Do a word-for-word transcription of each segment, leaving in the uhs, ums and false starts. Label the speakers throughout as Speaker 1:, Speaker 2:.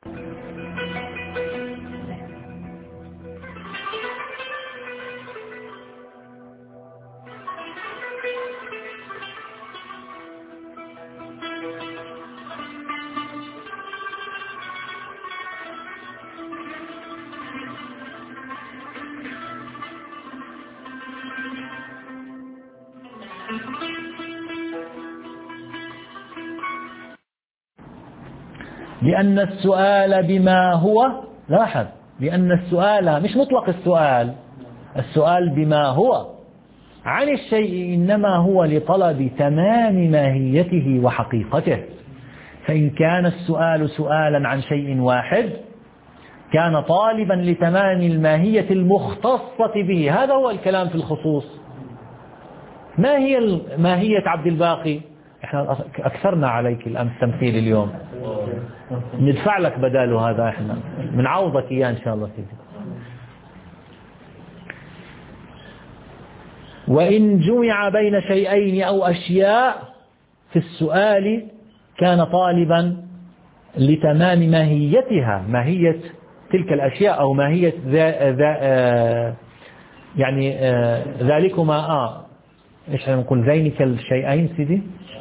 Speaker 1: لأن السؤال بما هو، لاحظ، لأن السؤال مش مطلق السؤال، السؤال بما هو عن الشيء إنما هو لطلب تمام ماهيته وحقيقته. فإن كان السؤال سؤالا عن شيء واحد كان طالبا لتمام الماهية المختصة به. هذا هو الكلام في الخصوص. ما هي ماهية عبد الباقي؟ احنا أكثرنا عليك الأمس تمثيل، اليوم ندفع لك بداله هذا، احنا بنعوضك إياه إن شاء الله سيدي. وإن جمع بين شيئين أو أشياء في السؤال كان طالبا لتمام ماهيتها، ماهية تلك الأشياء أو ماهية ذا ذا آه يعني آه ذلكما آه إيش نقول ذينك الشيئين سيدي.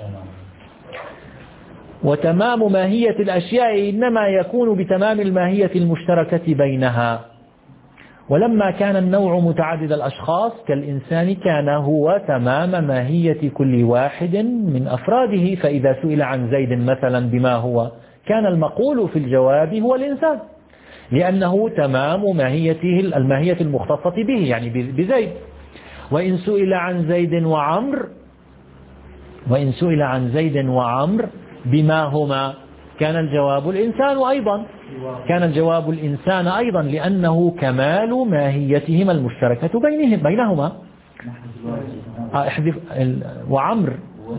Speaker 1: وتمام ماهية الأشياء إنما يكون بتمام الماهية المشتركة بينها. ولما كان النوع متعدد الأشخاص كالإنسان كان هو تمام ماهية كل واحد من أفراده. فإذا سئل عن زيد مثلا بما هو كان المقول في الجواب هو الإنسان، لأنه تمام ماهيته الماهية المختصة به يعني بزيد. وإن سئل عن زيد وعمر وإن سئل عن زيد وعمر بما هما كان الجواب الإنسان أيضا، كان الجواب الإنسان أيضا لأنه كمال ماهيتهما المشتركة بينهم بينهما. احذف وعمر،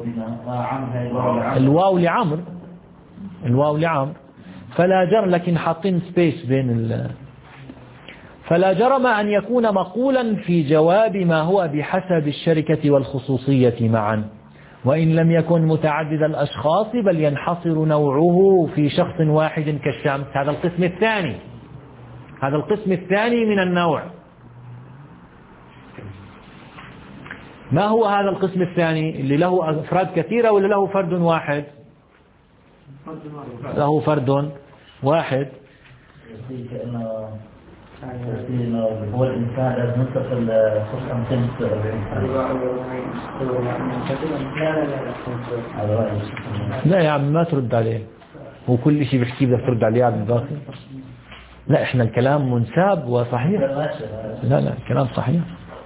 Speaker 1: الواو لعمر، الواو لعمر فلا جر، لكن حاطين سبيس بين ال فلا جرم أن يكون مقولا في جواب ما هو بحسب الشركة والخصوصية معا. وإن لم يكن متعدد الأشخاص بل ينحصر نوعه في شخص واحد كالشمس. هذا القسم الثاني، هذا القسم الثاني من النوع. ما هو هذا القسم الثاني اللي له أفراد كثيرة ولا له فرد واحد؟ له فرد واحد.
Speaker 2: هو الإنسان لازم نتصل خصوصا خمسة وأربعين.
Speaker 1: لا يا عم ما ترد عليه، هو كل شيء بيحكي بدك ترد عليه عبد الباقي. لا احنا الكلام منساب وصحيح. لا لا الكلام صحيح.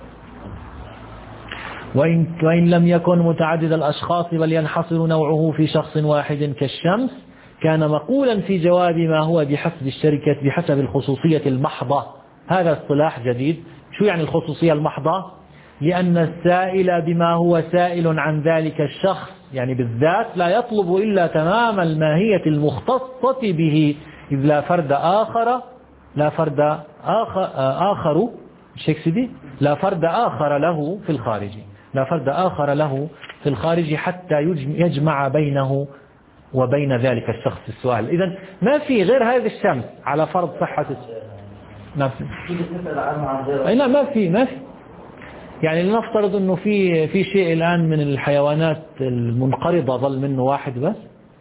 Speaker 1: وإن, وإن لم يكن متعدد الأشخاص بل ينحصر نوعه في شخص واحد كالشمس كان مقولا في جواب ما هو بحسب الشركة بحسب الخصوصية المحضة. هذا اصطلاح جديد. شو يعني الخصوصية المحضة؟ لأن السائل بما هو سائل عن ذلك الشخص يعني بالذات لا يطلب إلا تمام الماهية المختصة به، إذ لا فرد آخر لا فرد آخر, آخر شيكسبي لا فرد آخر له في الخارج لا فرد آخر له في الخارج حتى يجمع بينه وبين ذلك الشخص السؤال. إذن ما في غير هذه الشمس على فرض صحة ما في. لا ما في ما في يعني لنفترض أنه في في شيء الآن من الحيوانات المنقرضة ظل منه واحد بس.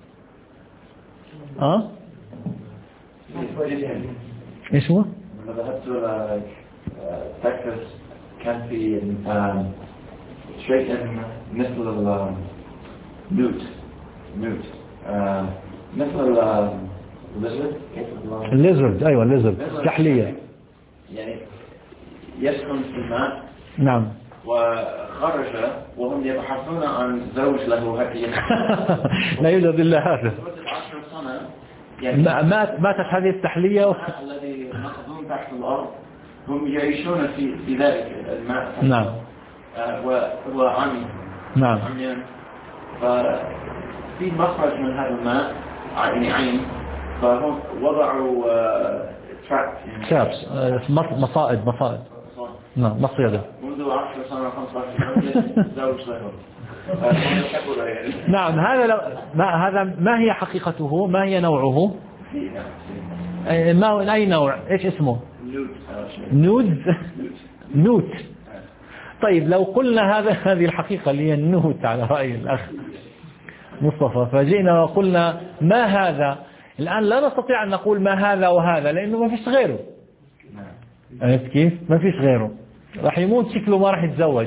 Speaker 1: أه إيش هو؟
Speaker 3: لما ذهبت إلى تكساس كان في شيء مثل النوت نوت مثل الليزرد.
Speaker 1: الليزرد أيوة الليزرد تحلية
Speaker 3: يعني يسكن في الماء.
Speaker 1: نعم.
Speaker 3: وخرج وهم يبحثون عن زوج له هكذا.
Speaker 1: لا يوجد إلا هذا.
Speaker 3: عشر سنة
Speaker 1: يعني مات ماتت هذه التحلية
Speaker 3: الذي مخزون تحت الأرض هم يعيشون في في ذلك الماء.
Speaker 1: نعم.
Speaker 3: وهو عمي.
Speaker 1: نعم.
Speaker 3: عميان. ففي مخرج من هذا الماء يعني عين، فهم وضعوا تراب
Speaker 1: ترابس مصائد مصائد نعم مصيدة
Speaker 3: منذ عشر سنة خمسة عشر سنة زوج له.
Speaker 1: نعم. هذا لو ما هذا ما هي حقيقته؟ ما هي نوعه؟ ما أي نوع؟ إيش اسمه؟ نود. نوت. طيب لو قلنا هذا هذه الحقيقة اللي هي النوت على رأي الأخ مصطفى، فجئنا وقلنا ما هذا، الآن لا نستطيع أن نقول ما هذا وهذا لأنه ما فيش غيره. عرفت كيف؟ ما فيش غيره، راح يموت شكله ما راح يتزوج.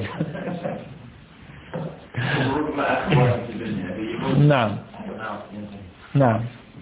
Speaker 1: نعم نعم.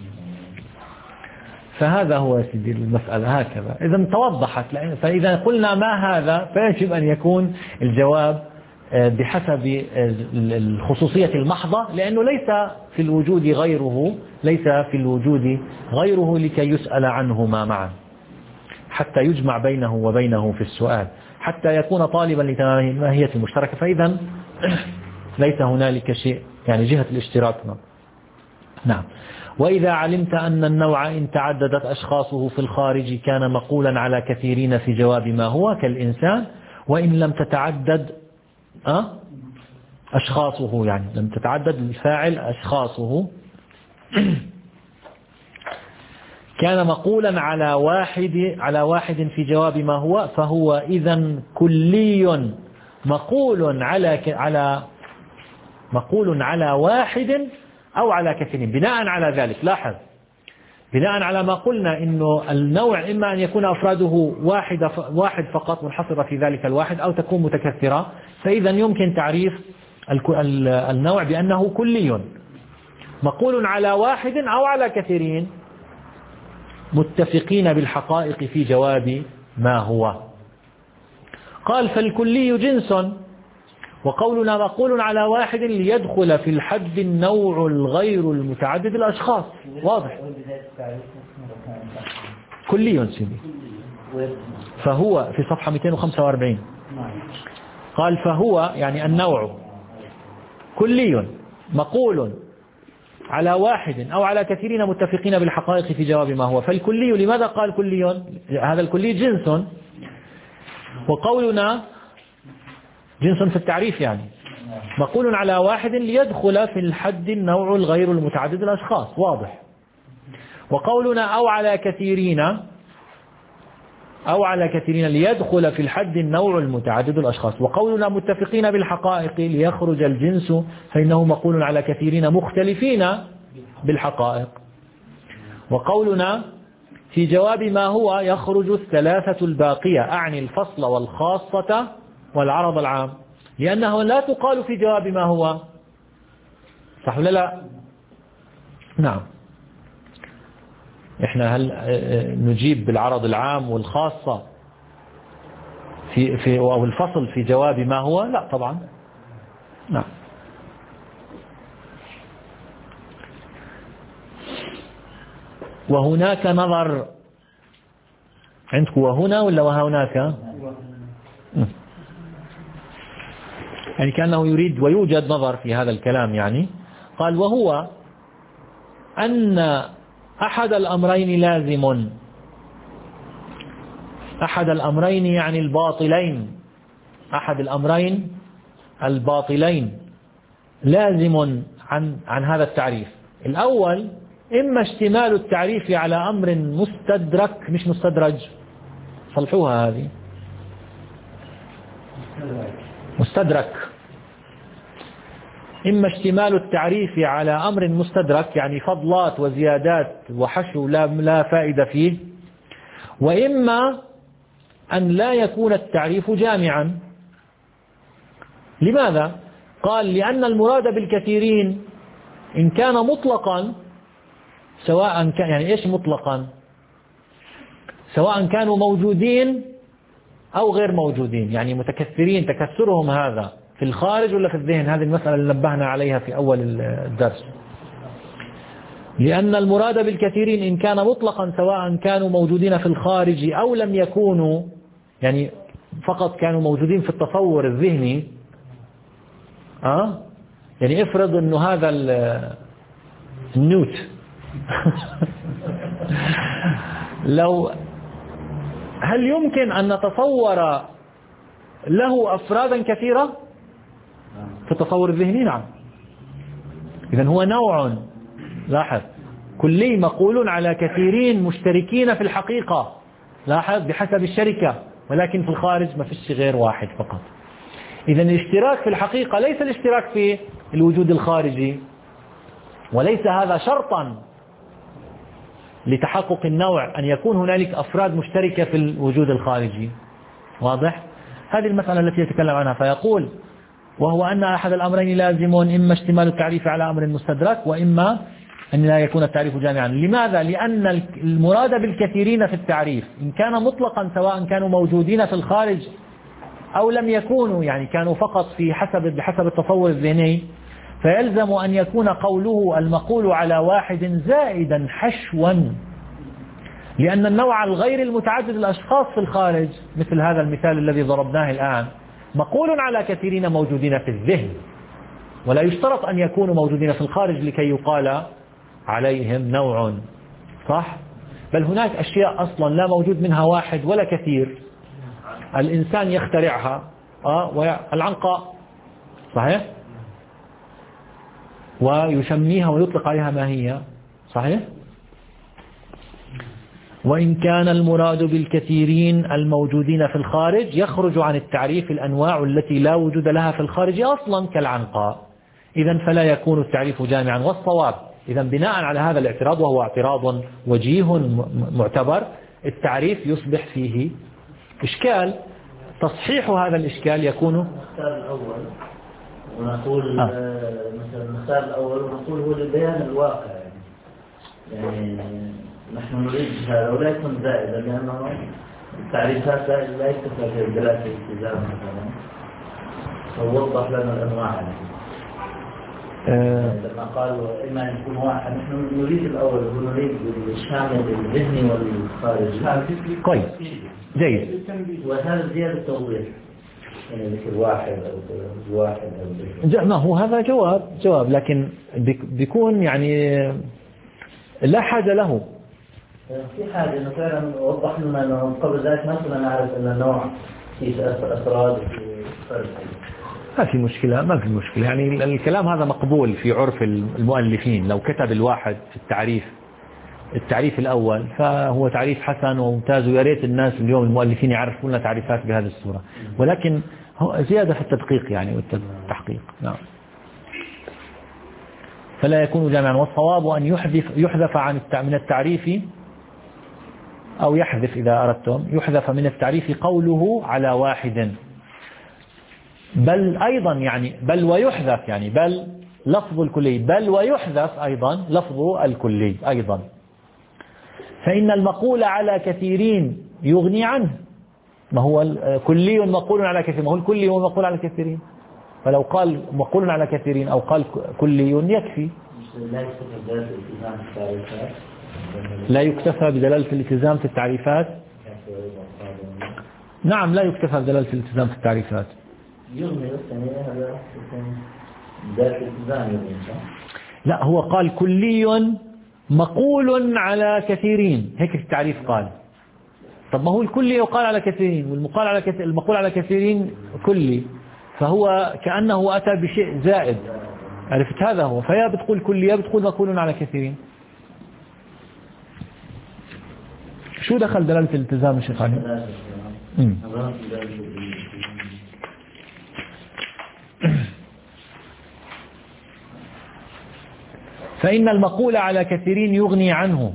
Speaker 1: فهذا هو سيدي المسألة هكذا. إذا توضحت، فإذا قلنا ما هذا فيجب أن يكون الجواب بحسب الخصوصية المحضة، لأنه ليس في الوجود غيره، ليس في الوجود غيره لكي يسأل عنهما معا، حتى يجمع بينه وبينه في السؤال، حتى يكون طالبا لتمام الماهية المشتركة. فإذا ليس هنالك شيء يعني جهة الاشتراك. نعم. وإذا علمت أن النوع إن تعددت أشخاصه في الخارج كان مقولا على كثيرين في جواب ما هو كالإنسان، وإن لم تتعدد أه؟ أشخاصه، يعني لم تتعدد الفاعل أشخاصه كان مقولا على واحد على واحد في جواب ما هو، فهو إذا كلي مقول على على مقول على واحد أو على كثيرين. بناء على ذلك لاحظ، بناء على ما قلنا إنه النوع إما أن يكون أفراده واحد واحد فقط منحصرة في ذلك الواحد، أو تكون متكثرة، فإذا يمكن تعريف النوع بأنه كلي مقول على واحد أو على كثيرين متفقين بالحقائق في جواب ما هو. قال فالكلي جنس، وقولنا مقول على واحد ليدخل في الحد النوع الغير المتعدد الأشخاص. واضح؟ كلي سيدي. فهو في صفحة مئتين وخمسة وأربعين قال فهو يعني النوع كلي مقول على واحد أو على كثيرين متفقين بالحقائق في جواب ما هو. فالكلي، لماذا قال كلي؟ هذا الكلي جنس، وقولنا جنس في التعريف يعني مقول على واحد ليدخل في الحد النوع الغير المتعدد الأشخاص. واضح؟ وقولنا أو على كثيرين أو على كثيرين ليدخل في الحد النوع المتعدد الأشخاص. وقولنا متفقين بالحقائق ليخرج الجنس، فإنه مقول على كثيرين مختلفين بالحقائق. وقولنا في جواب ما هو يخرج الثلاثة الباقية، أعني الفصل والخاصة والعرض العام، لأنه لا تقال في جواب ما هو. صح ولا لا؟ نعم. إحنا هل نجيب بالعرض العام والخاصة في في أو الفصل في جواب ما هو؟ لا طبعا. نعم. وهناك نظر عندكم، وهنا ولا وهناك؟ يعني كأنه يريد ويوجد نظر في هذا الكلام. يعني قال وهو أن أحد الأمرين لازم، أحد الأمرين يعني الباطلين، أحد الأمرين الباطلين لازم عن عن هذا التعريف. الأول إما اشتمال التعريف على أمر مستدرك مش مستدرج، صلحوها هذه، مستدرك. إما اشتمال التعريف على أمر مستدرك يعني فضلات وزيادات وحشو لا لا فائدة فيه، وإما أن لا يكون التعريف جامعا. لماذا؟ قال لأن المراد بالكثيرين إن كان مطلقا، سواء كان يعني إيش مطلقا؟ سواء كانوا موجودين أو غير موجودين، يعني متكثرين تكثرهم هذا في الخارج ولا في الذهن. هذه المسألة اللي نبهنا عليها في أول الدرس. لأن المراد بالكثيرين إن كان مطلقا سواء كانوا موجودين في الخارج أو لم يكونوا، يعني فقط كانوا موجودين في التصور الذهني. أه؟ يعني افرض أنه هذا النوت لو هل يمكن أن نتصور له أفرادا كثيرة في التصور الذهني؟ نعم. إذن هو نوع، لاحظ، الكلي مقول على كثيرين مشتركين في الحقيقة، لاحظ بحسب الشركة، ولكن في الخارج ما فيش غير واحد فقط. إذا الاشتراك في الحقيقة ليس الاشتراك في الوجود الخارجي، وليس هذا شرطا لتحقق النوع أن يكون هنالك أفراد مشتركة في الوجود الخارجي. واضح؟ هذه المسألة التي يتكلم عنها، فيقول وهو أن أحد الأمرين لازم، إما اشتمال التعريف على أمر مستدرك، وإما أن لا يكون التعريف جامعا. لماذا؟ لأن المراد بالكثيرين في التعريف إن كان مطلقا سواء كانوا موجودين في الخارج أو لم يكونوا، يعني كانوا فقط في حسب بحسب التصور الذهني، فيلزم أن يكون قوله المقول على واحد زائدا حشوا، لأن النوع الغير المتعدد الأشخاص في الخارج مثل هذا المثال الذي ضربناه الآن مقول على كثيرين موجودين في الذهن، ولا يشترط أن يكونوا موجودين في الخارج لكي يقال عليهم نوع، صح؟ بل هناك أشياء أصلا لا موجود منها واحد ولا كثير، الإنسان يخترعها، آه العنقاء صحيح، ويسميها ويطلق عليها ما هي، صحيح؟ وإن كان المراد بالكثيرين الموجودين في الخارج يخرج عن التعريف الأنواع التي لا وجود لها في الخارج أصلا كالعنقاء، إذا فلا يكون التعريف جامعا. والصواب إذا بناء على هذا الاعتراض، وهو اعتراض وجيه معتبر، التعريف يصبح فيه إشكال. تصحيح هذا الإشكال يكون
Speaker 2: المثال الأول ونقول
Speaker 1: آه.
Speaker 2: مثلا المثال الأول ونقول هو لبيان الواقع، يعني, يعني نحن نريد هذا ولا يكون زائدا، لأنه التعريفات لا يكتفى في دلالة الالتزام مثلا، فوضح لنا الأنواع يعني.
Speaker 1: أه
Speaker 2: لما قالوا إما أن يكون واحد، نحن نريد الأول ونريد الشامل الذهني والخارجي.
Speaker 1: كويس، جيد.
Speaker 2: وهذا زيادة توضيح، يعني مثل واحد أو واحد أو
Speaker 1: ما هو هذا جواب جواب لكن بيكون يعني لا حاجة له.
Speaker 2: في حاجة إنه فعلا وضح لنا إنه قبل ذلك ما كنا نعرف أن النوع في أفراد وفي فرد.
Speaker 1: ما في مشكلة، ما في مشكلة، يعني الكلام هذا مقبول في عرف المؤلفين. لو كتب الواحد في التعريف التعريف الأول فهو تعريف حسن وممتاز، ويا ريت الناس اليوم المؤلفين يعرفون لنا تعريفات بهذه الصورة، ولكن زيادة في التدقيق يعني والتحقيق. نعم. فلا يكون جامعا. والصواب أن يحذف يحذف عن من التعريف، أو يحذف إذا أردتم، يحذف من التعريف قوله على واحد، بل أيضا يعني بل ويحذف، يعني بل لفظ الكلي، بل ويحذف أيضا لفظ الكلي أيضا. فإن المقول على كثيرين يغني عنه. ما هو كلي مقول على كثيرين، ما هو الكلي هو مقول على كثيرين، فلو قال مقول على كثيرين أو قال كلي يكفي. لا يكتفى بدلالة الالتزام في التعريفات. نعم لا يكتفى بدلالة الالتزام في التعريفات. لا هو قال كلي مقول على كثيرين، هيك التعريف قال. طب ما هو الكلي يقال على كثيرين، والمقال على كثير المقول على كثيرين كلي، فهو كأنه أتى بشيء زائد. عرفت؟ هذا هو. فيا بتقول كلي يا بتقول مقول على كثيرين. شو دخل دلالة الالتزام يا شيخ علي؟ فإن المقول على كثيرين يغني عنه،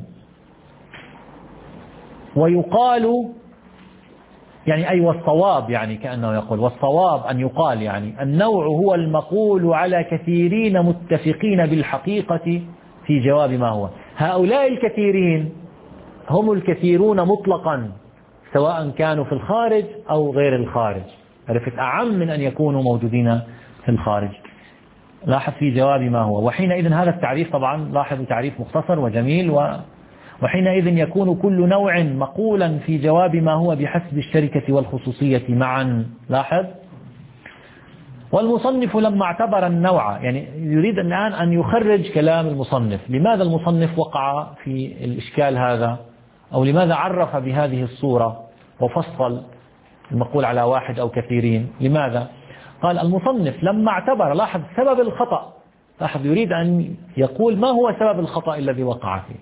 Speaker 1: ويقال يعني أي والصواب، يعني كأنه يقول والصواب أن يقال يعني النوع هو المقول على كثيرين متفقين بالحقيقة في جواب ما هو. هؤلاء الكثيرين هم الكثيرون مطلقا سواء كانوا في الخارج أو غير الخارج. عرفت؟ أعم من أن يكونوا موجودين في الخارج. لاحظ في جواب ما هو. وحينئذ هذا التعريف طبعا لاحظوا تعريف مختصر وجميل، و وحينئذ يكون كل نوع مقولا في جواب ما هو بحسب الشركة والخصوصية معا. لاحظ. والمصنف لما اعتبر النوع، يعني يريد الآن أن يخرج كلام المصنف. لماذا المصنف وقع في الإشكال هذا، أو لماذا عرف بهذه الصورة وفصل المقول على واحد أو كثيرين؟ لماذا؟ قال المصنف لما اعتبر، لاحظ سبب الخطأ لاحظ يريد أن يقول ما هو سبب الخطأ الذي وقع فيه.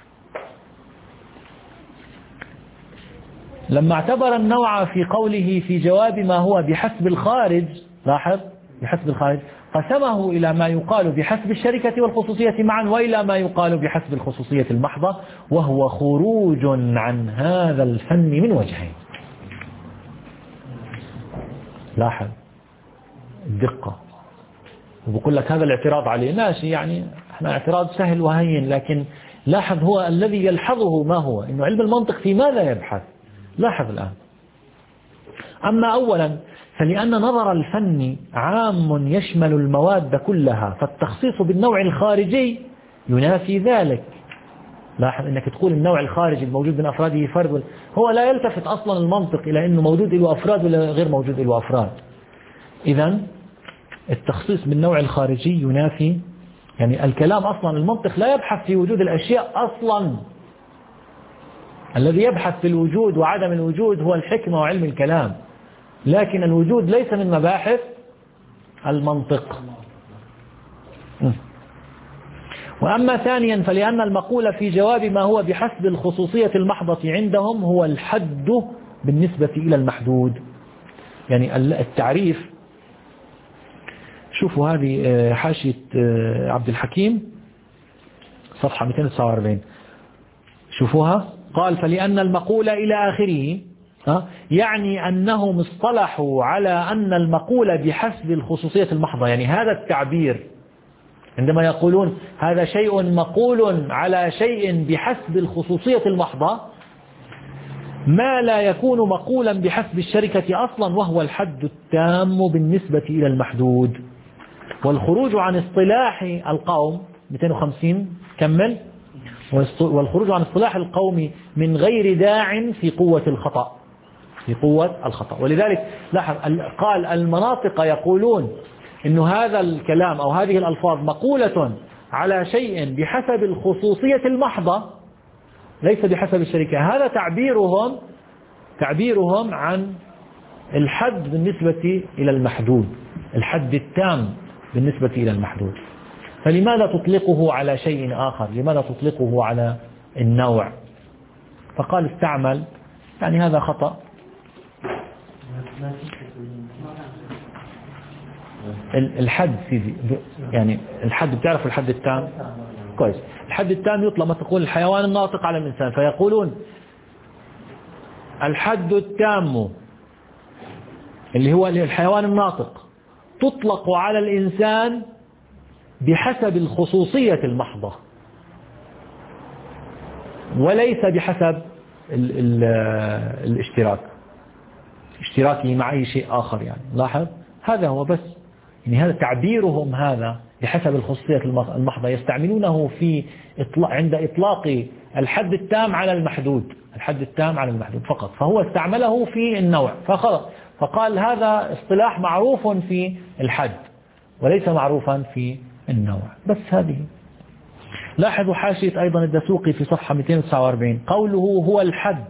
Speaker 1: لما اعتبر النوع في قوله في جواب ما هو بحسب الخارج، لاحظ بحسب الخارج، قسمه إلى ما يقال بحسب الشركة والخصوصية معا وإلى ما يقال بحسب الخصوصية المحضة، وهو خروج عن هذا الفن من وجهين. لاحظ الدقة، وبقول لك هذا الاعتراض عليه ماشي، يعني احنا اعتراض سهل وهين، لكن لاحظ هو الذي يلحظه ما هو إنه علم المنطق في ماذا يبحث. لاحظ الآن، أما أولا فلأن نظر الفن عام يشمل المواد كلها، فالتخصيص بالنوع الخارجي ينافي ذلك. لاحظ أنك تقول النوع الخارجي الموجود من أفراده فرد، هو لا يلتفت أصلا المنطق إلى أنه موجود له أفراد ولا غير موجود له أفراد. إذن التخصيص بالنوع الخارجي ينافي، يعني الكلام أصلا المنطق لا يبحث في وجود الأشياء أصلا، الذي يبحث في الوجود وعدم الوجود هو الحكمة وعلم الكلام، لكن الوجود ليس من مباحث المنطق. وأما ثانيا فلأن المقول في جواب ما هو بحسب الخصوصية المحضة عندهم هو الحد بالنسبة إلى المحدود. يعني التعريف، شوفوا هذه حاشية عبد الحكيم صفحة مئتين وتسعة وأربعين، شوفوها. قال فلأن المقول إلى آخره يعني أنهم اصطلحوا على أن المقول بحسب الخصوصية المحضة. يعني هذا التعبير عندما يقولون هذا شيء مقول على شيء بحسب الخصوصية المحضة، ما لا يكون مقولا بحسب الشركة أصلا، وهو الحد التام بالنسبة إلى المحدود. والخروج عن اصطلاح القوم مئتين وخمسين كمل، والخروج عن اصطلاح القوم من غير داع في قوة الخطأ، في قوة الخطأ. ولذلك لاحظ قال المناطق يقولون إن هذا الكلام أو هذه الألفاظ مقولة على شيء بحسب الخصوصية المحضة ليس بحسب الشركة. هذا تعبيرهم تعبيرهم عن الحد بالنسبة إلى المحدود، الحد التام بالنسبة إلى المحدود. فلماذا تطلقه على شيء آخر؟ لماذا تطلقه على النوع؟ فقال استعمل، يعني هذا خطأ. الحد سيدي، يعني الحد بتعرف الحد التام كويس. الحد التام يطلق ما تقول الحيوان الناطق على الإنسان، فيقولون الحد التام اللي هو الحيوان الناطق تطلق على الإنسان بحسب الخصوصية المحضة وليس بحسب ال ال الاشتراك، اشتراكه مع أي شيء آخر. يعني لاحظ هذا هو بس، يعني هذا تعبيرهم هذا بحسب الخصوصية المحضة يستعملونه في إطلاق عند إطلاق الحد التام على المحدود، الحد التام على المحدود فقط. فهو استعمله في النوع فخلق، فقال هذا اصطلاح معروف في الحد وليس معروفا في النوع. بس هذه. لاحظوا حاشية أيضا الدسوقي في صفحة مئتين وتسعة وأربعين، قوله هو الحد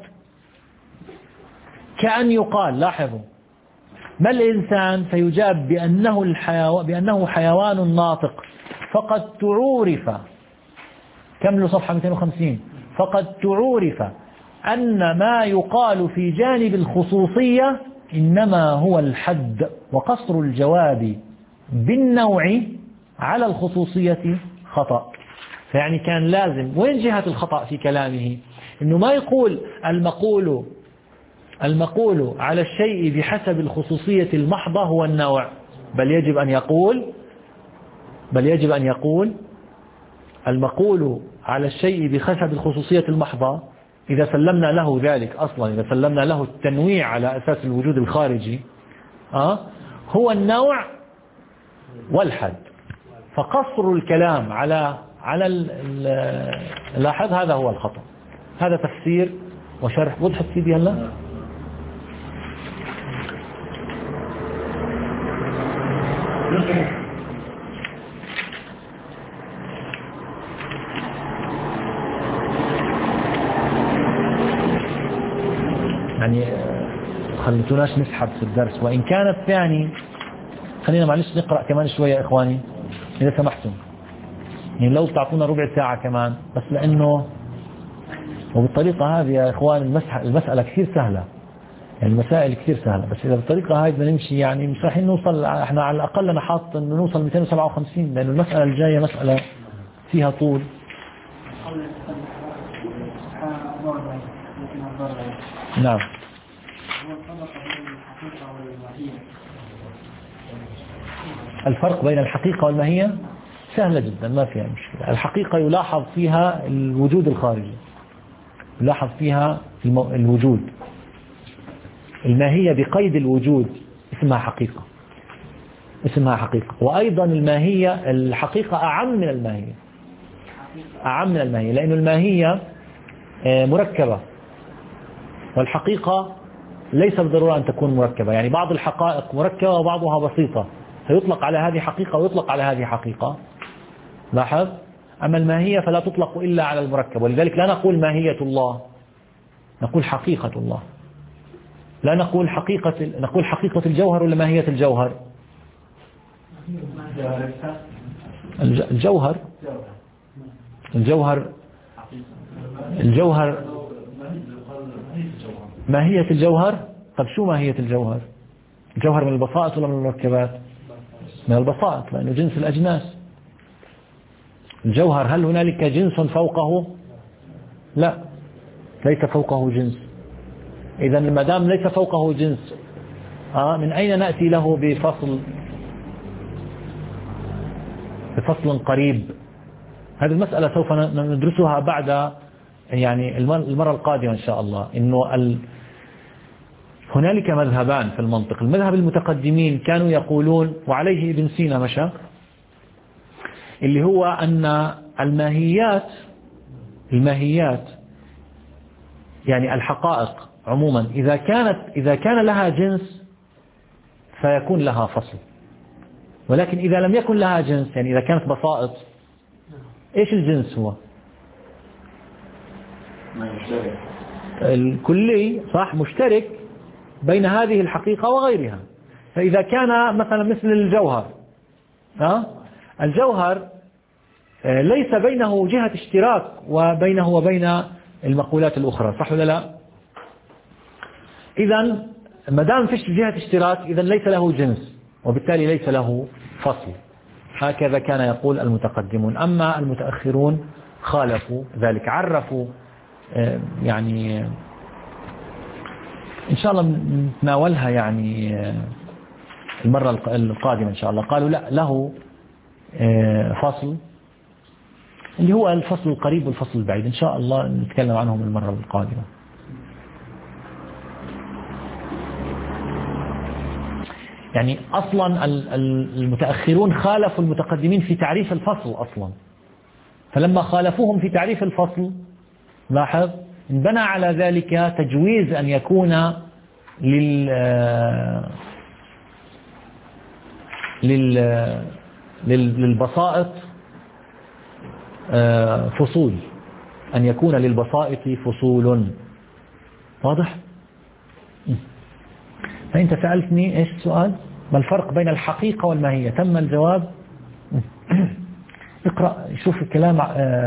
Speaker 1: كأن يقال، لاحظوا ما الإنسان، فيجاب بأنه, الحيو... بأنه حيوان ناطق، فقد تعورف، كملوا صفحة مئتين وخمسين، فقد تعورف أن ما يقال في جانب الخصوصية إنما هو الحد، وقصر الجواب بالنوع على الخصوصية خطأ. فيعني كان لازم، وين جهة الخطأ في كلامه؟ إنه ما يقول المقول المقول على الشيء بحسب الخصوصية المحضة هو النوع، بل يجب أن يقول بل يجب أن يقول المقول على الشيء بحسب الخصوصية المحضة إذا سلمنا له ذلك أصلا، إذا سلمنا له التنويع على أساس الوجود الخارجي أه؟ هو النوع والحد. فقصر الكلام على على لاحظ هذا هو الخطأ. هذا تفسير وشرح. وضحت سيدي هلا؟ يعني خلتوناش نسحب في الدرس، وإن كان الثاني خلينا معلش نقرأ كمان شوية إخواني. إذا سمحتم، يعني لو تعطونا ربع ساعة كمان بس، لأنه وبالطريقة هذه يا إخوان المسألة كثير سهلة، يعني المسائل كثير سهلة، بس إذا بالطريقة هاي بدنا نمشي يعني مش راح نوصل. إحنا على الأقل أنا حاط إنه نوصل مئتين وسبعة وخمسين، لأنه المسألة الجاية مسألة فيها طول. نعم. الفرق بين الحقيقة والماهية سهلة جدا، ما فيها مشكلة. الحقيقة يلاحظ فيها الوجود الخارجي، يلاحظ فيها الوجود. الماهية بقيد الوجود اسمها حقيقة، اسمها حقيقة. وأيضا الماهية الحقيقة أعم من الماهية، أعم من الماهية، لأن الماهية مركبة والحقيقة ليس بالضرورة أن تكون مركبة. يعني بعض الحقائق مركبة وبعضها بسيطة، فيطلق على هذه حقيقة ويطلق على هذه حقيقة. لاحظ. أما الماهية فلا تطلق إلا على المركب، ولذلك لا نقول ماهية الله، نقول حقيقة الله. لا نقول حقيقة، نقول حقيقة الجوهر ولا ماهية الجوهر؟ الجوهر الجوهر الجوهر ماهية الجوهر. طب شو ماهية الجوهر؟ الجوهر من البسائط ولا من المركبات؟ من البسائط، لأنه جنس الأجناس. الجوهر هل هنالك جنس فوقه؟ لا، ليس فوقه جنس. إذا ما دام ليس فوقه جنس، آه من أين نأتي له بفصل بفصل قريب؟ هذه المسألة سوف ندرسها بعد يعني المرة القادمة إن شاء الله. إنه ال... هنالك مذهبان في المنطق. المذهب المتقدمين كانوا يقولون، وعليه ابن سينا مشى، اللي هو أن الماهيات الماهيات يعني الحقائق عموما إذا كانت إذا كان لها جنس فيكون لها فصل، ولكن إذا لم يكن لها جنس، يعني إذا كانت بسائط، إيش الجنس هو؟ الكلي، صح، مشترك بين هذه الحقيقة وغيرها. فإذا كان مثلا مثل الجوهر، ها الجوهر ليس بينه جهة اشتراك وبينه وبين المقولات الأخرى، صح ولا لا؟ إذا ما دام فيش جهة اشتراك إذا ليس له جنس، وبالتالي ليس له فصل. هكذا كان يقول المتقدمون. أما المتأخرون خالفوا ذلك، عرفوا يعني إن شاء الله نتناولها يعني المرة القادمة إن شاء الله. قالوا لا، له فصل اللي هو الفصل القريب والفصل البعيد، إن شاء الله نتكلم عنهم المرة القادمة. يعني أصلا المتأخرون خالفوا المتقدمين في تعريف الفصل أصلا، فلما خالفوهم في تعريف الفصل لاحظ انبنى على ذلك تجويز أن يكون لل لل للبسائط فصول، أن يكون للبسائط فصول. واضح؟ فأنت سألتني إيش السؤال؟ ما الفرق بين الحقيقة والماهية؟ تم الجواب. اقرأ شوف الكلام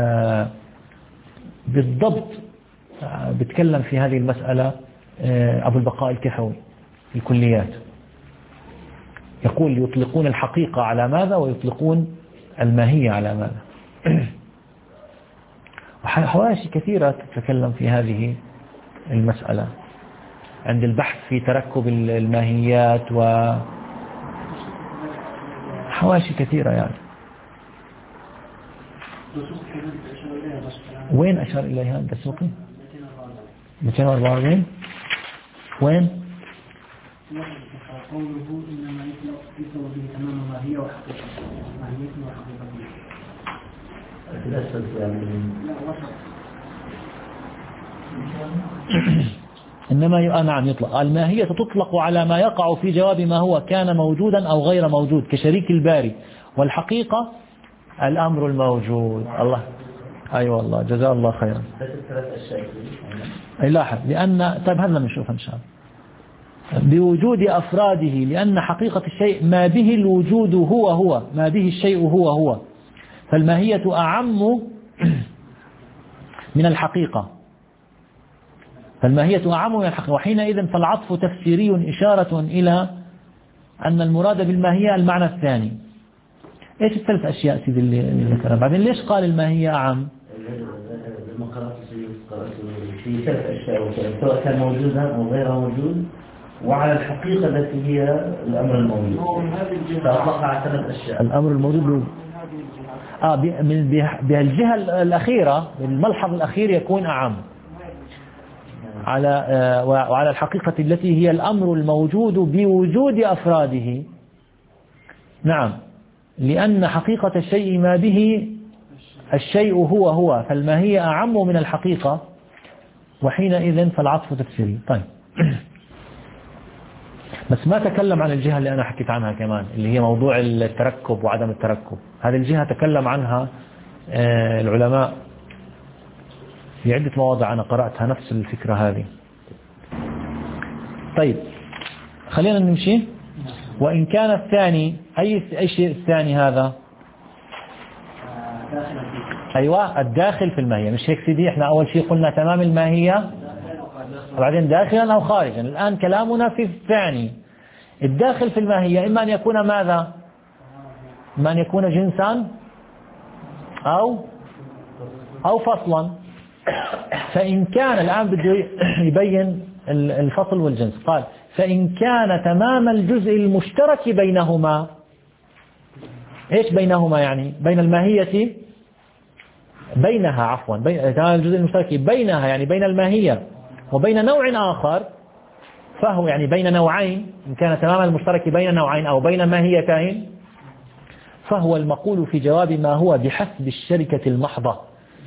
Speaker 1: بالضبط، بتكلم في هذه المسألة أبو البقاء الكحوي في الكليات، يقول يطلقون الحقيقة على ماذا ويطلقون الماهية على ماذا. وحواشي كثيرة تتكلم في هذه المسألة عند البحث في تركب الماهيات، وحواشي كثيرة يعني. وين أشار إليها الدسوقي؟ مئتين وأربعة وأربعين وين؟
Speaker 4: قوله إنما يطلق به تمام الماهية وحقيقة ماهية وحقيقة.
Speaker 1: إنما ي... نعم يطلق. الماهية تطلق على ما يقع في جواب ما هو كان موجودا أو غير موجود كشريك الباري، والحقيقة الأمر الموجود. الله أيوة والله جزاه الله خيرا. أي لاحظ لأن طيب هذا نشوف إن شاء الله. بوجود أفراده، لأن حقيقة الشيء ما به الوجود هو هو، ما به الشيء هو هو، فالماهية أعم من الحقيقة، فالماهية أعم من الحقيقة، وحينئذ فالعطف تفسيري إشارة إلى أن المراد بالماهية المعنى الثاني. إيش الثلاث أشياء سيدي اللي ذكرها؟ بعدين ليش قال الماهية أعم؟
Speaker 2: لما قرأت في ثلاث أشياء، سواء كان موجودا أو غير موجود، وعلى الحقيقة التي هي الأمر الموجود، فأطلق على ثلاث أشياء.
Speaker 1: الأمر الموجود آه بهالجهة الأخيرة، الملحظ الأخير يكون أعم على آه وعلى الحقيقة التي هي الأمر الموجود بوجود أفراده. نعم، لأن حقيقة الشيء ما به الشيء هو هو، فالماهية أعم من الحقيقة، وحينئذ فالعطف تفسيري. طيب بس ما تكلم عن الجهة اللي أنا حكيت عنها كمان، اللي هي موضوع التركب وعدم التركب. هذه الجهة تكلم عنها العلماء في عدة مواضع أنا قرأتها نفس الفكرة هذه. طيب خلينا نمشي. وإن كان الثاني أي أي شيء الثاني هذا؟ أيوة الداخل في الماهية، مش هيك سيدي؟ إحنا أول شيء قلنا تمام الماهية وبعدين داخلا أو خارجا. الآن كلامنا في الثاني، الداخل في الماهية إما أن يكون ماذا؟ إما أن يكون جنسا أو أو فصلا. فإن كان الآن بده يبين الفصل والجنس، قال فإن كان تمام الجزء المشترك بينهما. إيش بينهما يعني؟ بين الماهية بينها عفوا بين تمام الجزء المشترك بينها، يعني بين الماهية وبين نوع آخر، فهو يعني بين نوعين. إن كان تمام المشترك بين نوعين أو بين ماهيتين، فهو المقول في جواب ما هو بحسب الشركة المحضة.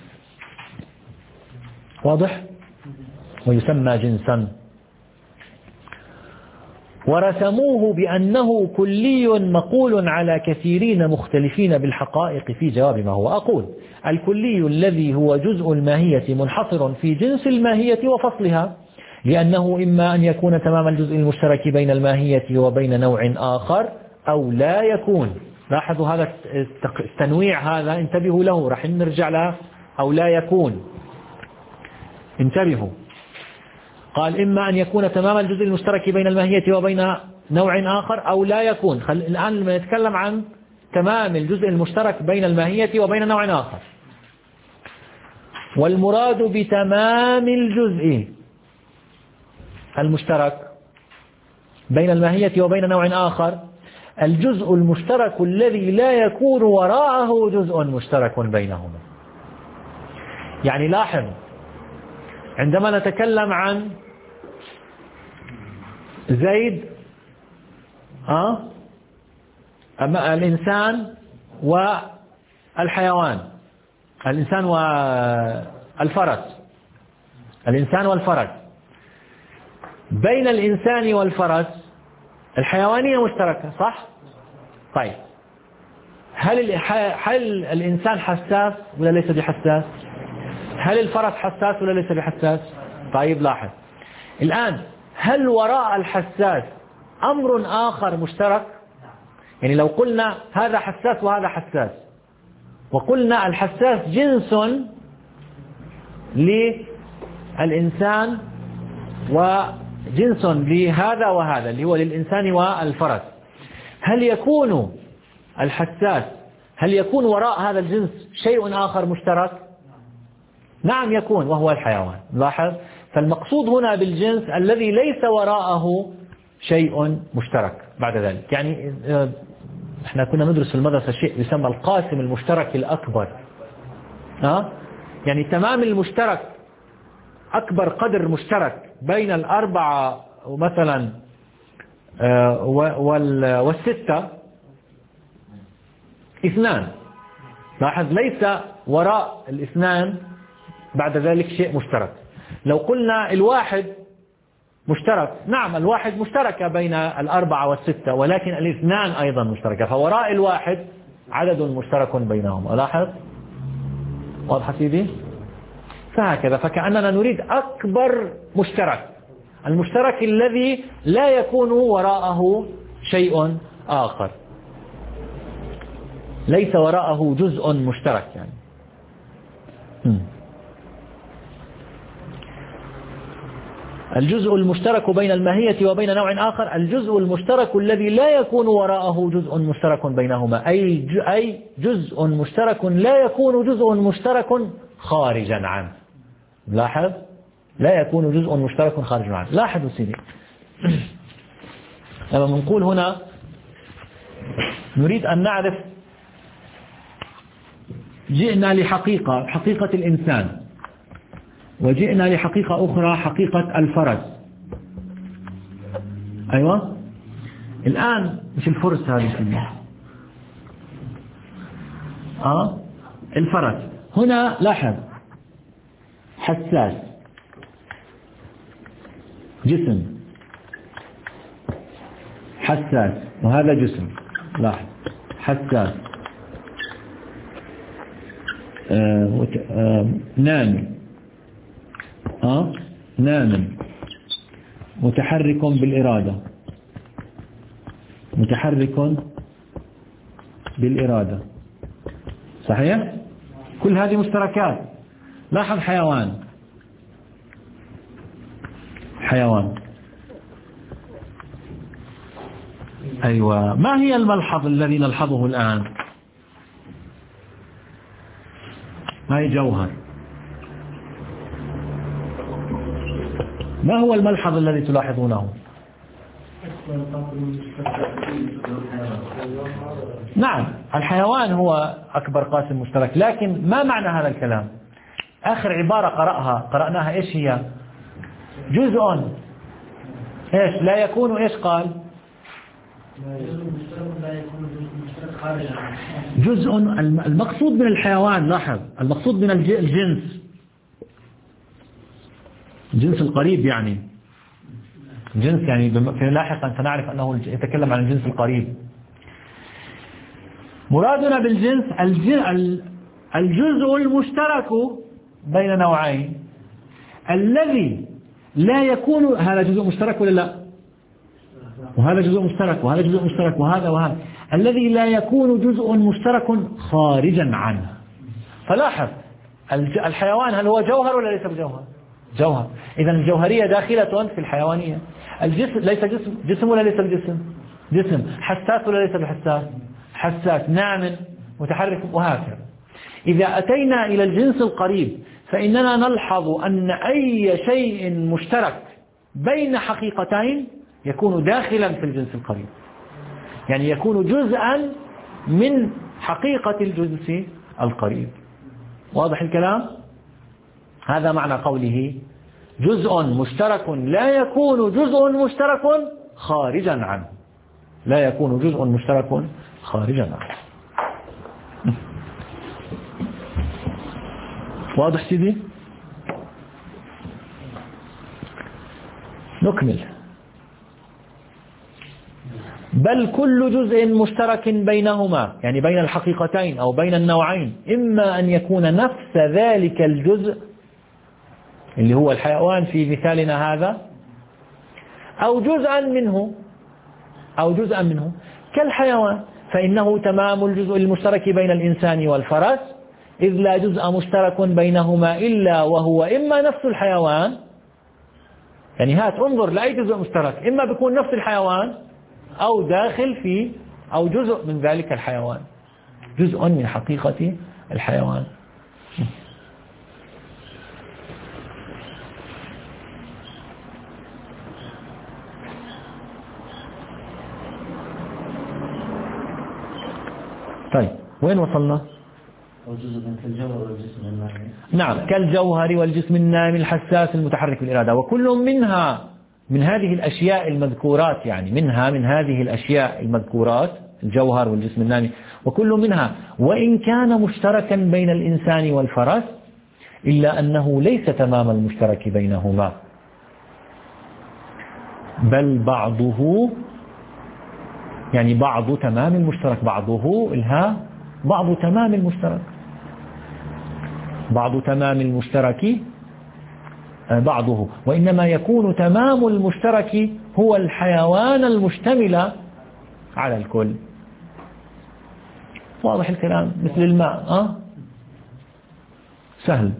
Speaker 1: واضح؟ ويسمى جنسا. ورسموه بأنه كلي مقول على كثيرين مختلفين بالحقائق في جواب ما هو. أقول الكلي الذي هو جزء الماهية منحصر في جنس الماهية وفصلها، لأنه إما أن يكون تمام الجزء المشترك بين الماهية وبين نوع آخر أو لا يكون. لاحظوا هذا التنويع، هذا انتبهوا له، رح نرجع له. أو لا يكون، انتبهوا. قال إما أن يكون تمام الجزء المشترك بين الماهية وبين نوع آخر أو لا يكون. خل... الآن لما نتكلم عن تمام الجزء المشترك بين الماهية وبين نوع آخر، والمراد بتمام الجزء المشترك بين الماهية وبين نوع آخر الجزء المشترك الذي لا يكون وراءه جزء مشترك بينهما. يعني لاحظ، عندما نتكلم عن زيد أه؟ أما الإنسان والحيوان، الإنسان والفرس، الإنسان والفرس، بين الإنسان والفرس الحيوانية مشتركة، صح؟ طيب هل هل الإنسان حساس ولا ليس بحساس؟ هل الفرس حساس ولا ليس بحساس؟ طيب لاحظ الآن، هل وراء الحساس أمر آخر مشترك؟ يعني لو قلنا هذا حساس وهذا حساس، وقلنا الحساس جنس للإنسان وجنس لهذا وهذا اللي هو للإنسان والفرس، هل يكون الحساس هل يكون وراء هذا الجنس شيء آخر مشترك؟ نعم يكون، وهو الحيوان. لاحظ، فالمقصود هنا بالجنس الذي ليس وراءه شيء مشترك بعد ذلك. يعني احنا كنا ندرس في المدرسة شيء يسمى القاسم المشترك الأكبر. ها؟ يعني تمام المشترك، أكبر قدر مشترك بين الأربعة مثلا والستة اثنان. لاحظ، ليس وراء الاثنان بعد ذلك شيء مشترك. لو قلنا الواحد مشترك، نعم الواحد مشترك بين الأربعة والستة، ولكن الاثنان أيضا مشتركة، فوراء الواحد عدد مشترك بينهم. لاحظ، واضح سيدي؟ فهكذا، فكأننا نريد أكبر مشترك، المشترك الذي لا يكون وراءه شيء آخر، ليس وراءه جزء مشترك يعني. الجزء المشترك بين الماهية وبين نوع آخر الجزء المشترك الذي لا يكون وراءه جزء مشترك بينهما، أي أي جزء مشترك لا يكون جزء مشترك خارجا عنه. لاحظ، لا يكون جزء مشترك خارجا عنه. لاحظوا سيدي، لما نقول هنا نريد أن نعرف، جئنا لحقيقة حقيقة الإنسان، وجئنا لحقيقة أخرى حقيقة الفرس. أيوة، الآن مش الفرس هذه كلها، آه الفرس هنا. لاحظ، حساس، جسم حساس، وهذا جسم. لاحظ، حساس، آه آه نامي، آه نام، متحرك بالإرادة، متحرك بالإرادة، صحيح؟ كل هذه مشتركات. لاحظ، حيوان، حيوان. أيوة، ما هي الملحظ الذي نلحظه الآن؟ ما هي جوهر. ما هو الملحظ الذي تلاحظونه؟ نعم، الحيوان هو أكبر قاسم مشترك، لكن ما معنى هذا الكلام؟ آخر عبارة قرأها قرأناها إيش هي؟ جزء إيش لا يكون، إيش قال؟ جزء. المقصود من الحيوان، لاحظ، المقصود من الجنس، الجنس القريب، يعني جنس، يعني لاحقا سنعرف أنه يتكلم عن الجنس القريب. مرادنا بالجنس الجزء المشترك بين نوعين، الذي لا يكون، هذا جزء مشترك ولا لا؟ وهذا جزء مشترك، وهذا جزء مشترك، وهذا وهذا، الذي لا يكون جزء مشترك خارجا عنه. فلاحظ، الحيوان هل هو جوهر ولا ليس بجوهر؟ جوهر. إذا الجوهرية داخلة في الحيوانية. الجسم ليس جسم، جسم ولا ليس بجسم؟ جسم. حساس ولا ليس بحساس؟ حساس. ناعم، متحرك، وهكذا. إذا أتينا إلى الجنس القريب فإننا نلحظ أن أي شيء مشترك بين حقيقتين يكون داخلا في الجنس القريب، يعني يكون جزءا من حقيقة الجنس القريب. واضح الكلام؟ هذا معنى قوله جزء مشترك لا يكون جزء مشترك خارجا عنه، لا يكون جزء مشترك خارجا عنه. واضح سيدي؟ نكمل. بل كل جزء مشترك بينهما، يعني بين الحقيقتين أو بين النوعين، إما أن يكون نفس ذلك الجزء اللي هو الحيوان في مثالنا هذا، أو جزءا منه، أو جزءا منه كالحيوان، فإنه تمام الجزء المشترك بين الإنسان والفرس، إذ لا جزء مشترك بينهما إلا وهو إما نفس الحيوان، يعني هات انظر لأي جزء مشترك، إما بيكون نفس الحيوان أو داخل في أو جزء من ذلك الحيوان، جزء من حقيقة الحيوان. طيب، وين وصلنا؟
Speaker 2: كالجوهر والجسم النامي.
Speaker 1: نعم، كالجوهر والجسم النامي الحساس المتحرك بالإرادة. وكل منها من هذه الأشياء المذكورات، يعني منها من هذه الأشياء المذكورات، الجوهر والجسم النامي، وكل منها وإن كان مشتركا بين الإنسان والفرس إلا أنه ليس تمام المشترك بينهما، بل بعضه، يعني بعض تمام المشترك، بعضه الها بعض تمام المشترك، بعض تمام المشترك بعضه، وإنما يكون تمام المشترك هو الحيوان المشتمل على الكل. واضح الكلام؟ مثل الماء أه؟ سهل.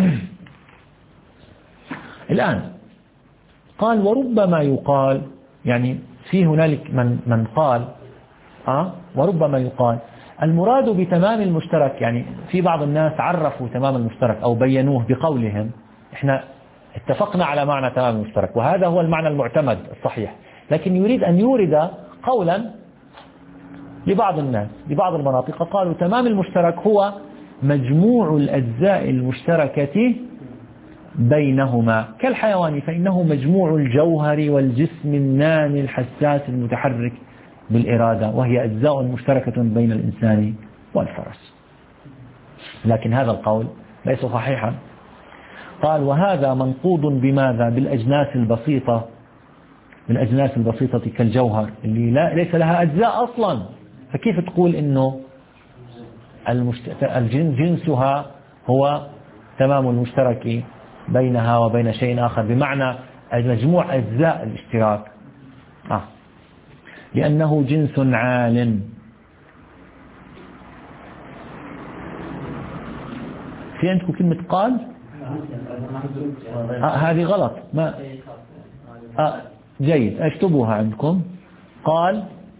Speaker 1: الآن قال وربما يقال، يعني في هنالك من من قال أه؟ وربما يقال المراد بتمام المشترك، يعني في بعض الناس عرفوا تمام المشترك أو بينوه بقولهم احنا اتفقنا على معنى تمام المشترك، وهذا هو المعنى المعتمد الصحيح، لكن يريد أن يورد قولا لبعض الناس لبعض المناطق قالوا تمام المشترك هو مجموع الأجزاء المشتركة بينهما كالحيوان، فإنه مجموع الجوهر والجسم النامي الحساس المتحرك بالإرادة، وهي أجزاء مشتركة بين الإنسان والفرس. لكن هذا القول ليس صحيحا. قال وهذا منقوض بماذا؟ بالأجناس البسيطة بالأجناس البسيطة كالجوهر اللي لا ليس لها أجزاء أصلا، فكيف تقول إنه جنسها هو تمام المشترك بينها وبين شيء آخر، بمعنى مجموع أجزاء الاشتراك آه. لأنه جنس عال. في عندكم كلمة قال آه هذه غلط ما آه جيد اكتبوها عندكم. قال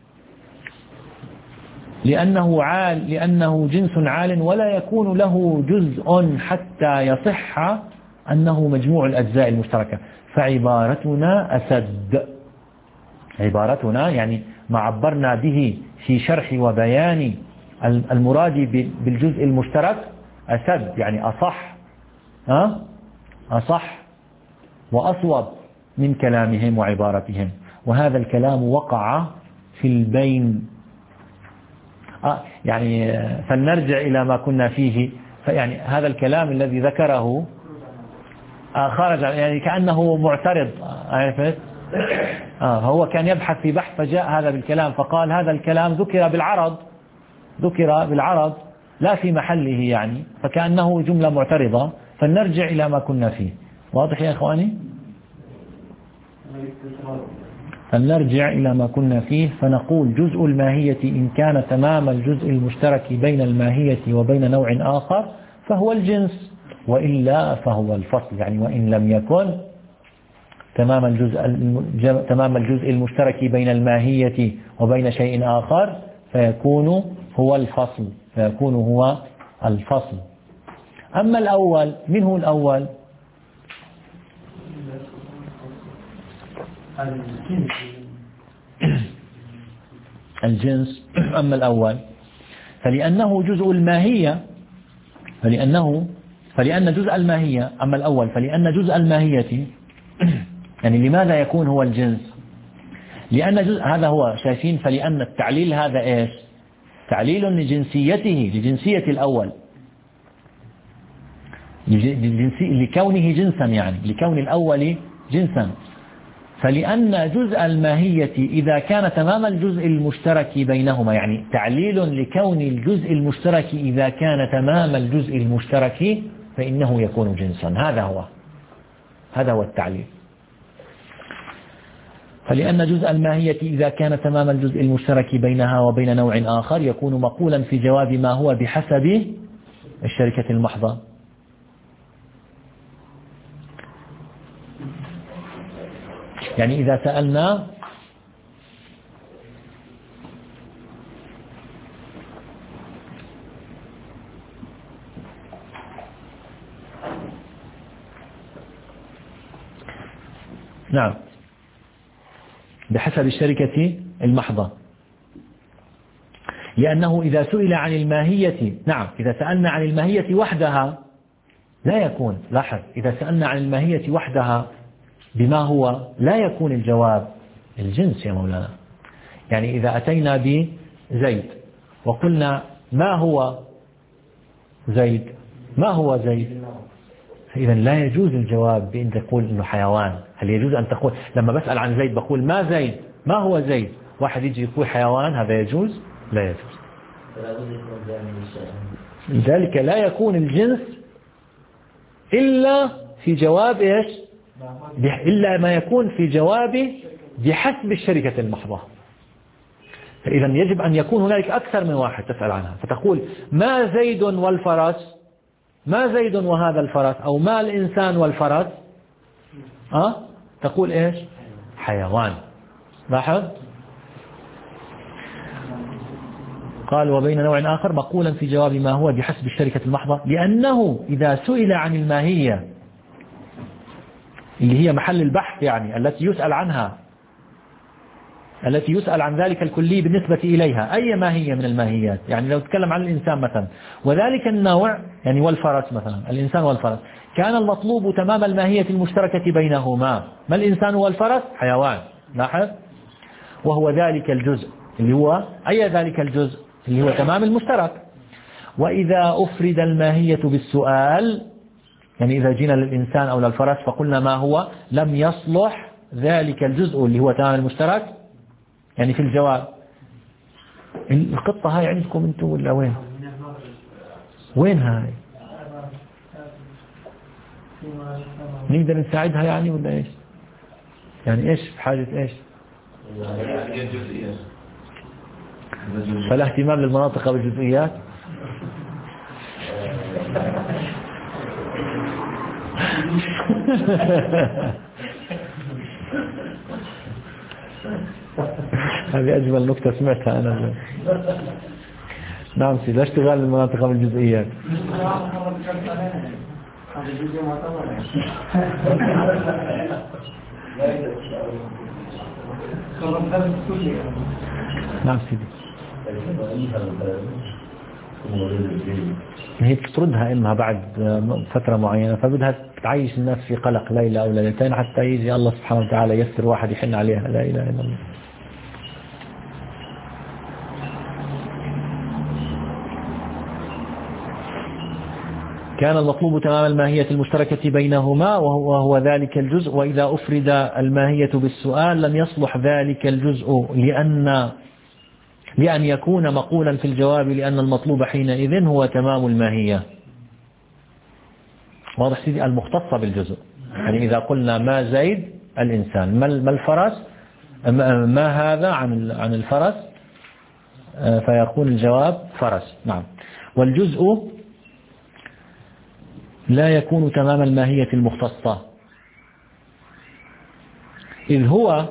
Speaker 1: لأنه عال لأنه جنس عال ولا يكون له جزء حتى يصح أنه مجموع الأجزاء المشتركة، فعبارتنا أسد. عبارتنا يعني ما عبرنا به في شرح وبيان المراد بالجزء المشترك أسد، يعني أصح أه؟ أصح وأصوب من كلامهم وعبارتهم، وهذا الكلام وقع في البين آه يعني فلنرجع إلى ما كنا فيه. يعني هذا الكلام الذي ذكره آه خرج يعني كأنه معترض عرفت آه هو كان يبحث في بحث فجاء هذا بالكلام، فقال هذا الكلام ذكر بالعرض ذكر بالعرض لا في محله، يعني فكأنه جملة معترضة، فلنرجع إلى ما كنا فيه. واضح يا إخواني؟ فلنرجع إلى ما كنا فيه فنقول جزء الماهية إن كان تمام الجزء المشترك بين الماهية وبين نوع آخر فهو الجنس، وإلا فهو الفصل، يعني وإن لم يكن تمام الجزء تمام الجزء المشترك بين الماهية وبين شيء آخر فيكون هو الفصل فيكون هو الفصل. أما الأول، من هو الأول؟ الجنس. أما الأول فلأنه جزء الماهية فلأنه فلأن جزء الماهية أما الأول فلأن جزء الماهية يعني لماذا يكون هو الجنس؟ لأن جزء هذا هو شايفين، فلأن التعليل هذا إيش؟ تعليل لجنسيته لجنسية الأول لكونه جنسا، يعني لكون الأول جنسا. فلأن جزء الماهية إذا كان تمام الجزء المشترك بينهما، يعني تعليل لكون الجزء المشترك إذا كان تمام الجزء المشترك فإنه يكون جنسا. هذا هو هذا هو التعليل. فلأن جزء الماهية إذا كان تمام الجزء المشترك بينها وبين نوع آخر يكون مقولا في جواب ما هو بحسب الشركة المحضة. يعني إذا سألنا نعم بحسب الشركة المحضة، لأنه إذا سئل عن الماهية نعم إذا سألنا عن الماهية وحدها لا يكون، لاحظ إذا سألنا عن الماهية وحدها بما هو لا يكون الجواب الجنس يا مولانا. يعني إذا أتينا بزيد وقلنا ما هو زيد ما هو زيد إذا لا يجوز الجواب بأن تقول إنه حيوان. هل يجوز أن تقول لما بسأل عن زيد بقول ما زيد ما هو زيد، واحد يجي يقول حيوان، هذا يجوز؟ لا يجوز. لذلك لا يكون الجنس إلا في جواب إيش إلا ما يكون في جوابه بحسب الشركة المحضة. فإذا يجب أن يكون هنالك أكثر من واحد تسأل عنها، فتقول ما زيد والفرس، ما زيد وهذا الفرس، أو ما الإنسان والفرس، أه؟ تقول إيش؟ حيوان. لاحظ؟ قال وبين نوع آخر مقولا في جواب ما هو بحسب الشركة المحضة، لأنه إذا سئل عن الماهية اللي هي محل البحث يعني التي يسأل عنها، التي يسأل عن ذلك الكلي بالنسبة إليها، أي ماهية من الماهيات، يعني لو تكلم عن الإنسان مثلا وذلك النوع يعني والفرس مثلا، الإنسان والفرس، كان المطلوب تمام الماهية المشتركة بينهما. ما الإنسان والفرس؟ حيوان. لاحظ؟ وهو ذلك الجزء اللي هو أي ذلك الجزء اللي هو تمام المشترك. وإذا أفرد الماهية بالسؤال، يعني إذا جينا للإنسان أو للفرس فقلنا ما هو، لم يصلح ذلك الجزء اللي هو تمام المشترك يعني في الجواب. القطة هاي عندكم انتم ولا وين؟ وين هاي؟ نقدر نساعدها يعني ولا ايش؟ يعني ايش بحاجة ايش؟ فلا اهتمام للمناطق والجزئيات. هذه أجمل نكتة سمعتها أنا. نعم سيدي، اشتغال المناطق والجزئيات. نعم سيدي. هي بتطردها إنها بعد فترة معينة، فبدها تعيش الناس في قلق ليلة أو ليلتين حتى يجي الله سبحانه وتعالى يسر واحد يحن عليها. لا إله إلا الله. كان المطلوب تمام الماهية المشتركة بينهما وهو ذلك الجزء. وإذا أفرد الماهية بالسؤال لم يصلح ذلك الجزء لأن لأن يكون مقولا في الجواب، لأن المطلوب حينئذ هو تمام الماهية. واضح سيدي؟ المختصة بالجزء، يعني إذا قلنا ما زيد الإنسان، ما الفرس، ما هذا عن عن الفرس، فيكون الجواب فرس. نعم. والجزء لا يكون تمام الماهية المختصة، إذ هو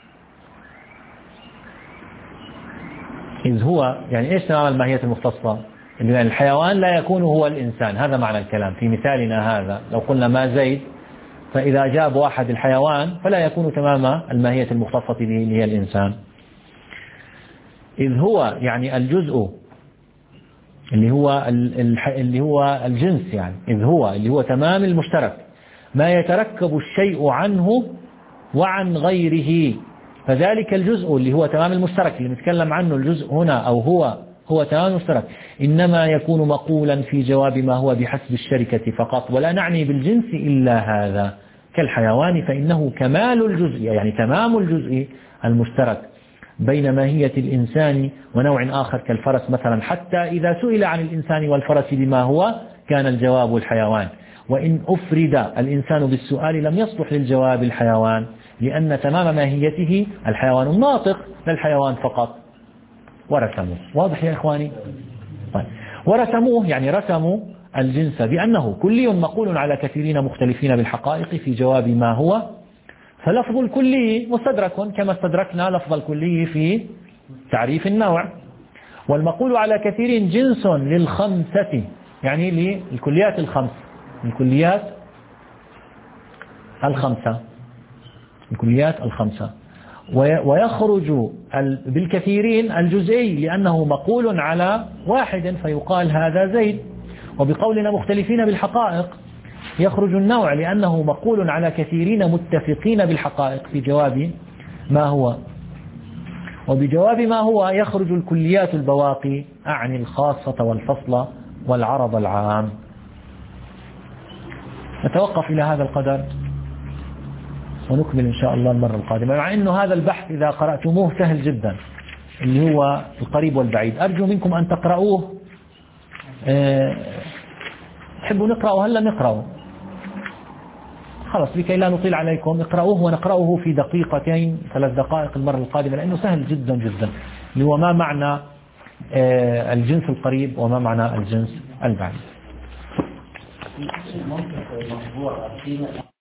Speaker 1: إذ هو يعني إيش تمام الماهية المختصة؟ يعني الحيوان لا يكون هو الإنسان، هذا معنى الكلام في مثالنا هذا. لو قلنا ما زيد، فإذا جاب واحد الحيوان فلا يكون تمام الماهية المختصة به اللي هي الإنسان. إذ هو يعني الجزء اللي هو اللي هو الجنس، يعني إذ هو اللي هو تمام المشترك، ما يتركب الشيء عنه وعن غيره، فذلك الجزء اللي هو تمام المشترك اللي نتكلم عنه الجزء هنا أو هو هو تمام المشترك، إنما يكون مقولا في جواب ما هو بحسب الشركة فقط، ولا نعني بالجنس إلا هذا. كالحيوان فإنه كمال الجزء، يعني تمام الجزء المشترك بين ماهية الإنسان ونوع آخر كالفرس مثلا، حتى إذا سئل عن الإنسان والفرس بما هو كان الجواب الحيوان. وإن أفرد الإنسان بالسؤال لم يصلح للجواب الحيوان، لأن تمام ماهيته الحيوان الناطق للحيوان فقط. ورسموه. واضح يا إخواني؟ طيب. ورسموه يعني رسموا الجنس بأنه كلي مقول على كثيرين مختلفين بالحقائق في جواب ما هو، فلفظ الكلي مستدرك كما استدركنا لفظ الكلي في تعريف النوع. والمقول على كثير جنس للخمسة، يعني للكليات الخمس، الكليات الخمسة الكليات الخمسة. ويخرج بالكثيرين الجزئي لأنه مقول على واحد فيقال هذا زيد. وبقولنا مختلفين بالحقائق يخرج النوع لأنه مقول على كثيرين متفقين بالحقائق في جواب ما هو. وبجواب ما هو يخرج الكليات البواقي، أعني الخاصة والفصل والعرض العام. نتوقف إلى هذا القدر ونكمل إن شاء الله المرة القادمة، مع أنه هذا البحث إذا قرأتموه سهل جدا، اللي هو القريب والبعيد. أرجو منكم أن تقرأوه. أه تحبوا نقرأه؟ هلا نقرأه. خلاص لكي لا نطيل عليكم اقرأوه ونقرأه في دقيقتين ثلاث دقائق المرة القادمة، لأنه سهل جدا جدا. اللي هو ما معنى الجنس القريب وما معنى الجنس البعيد.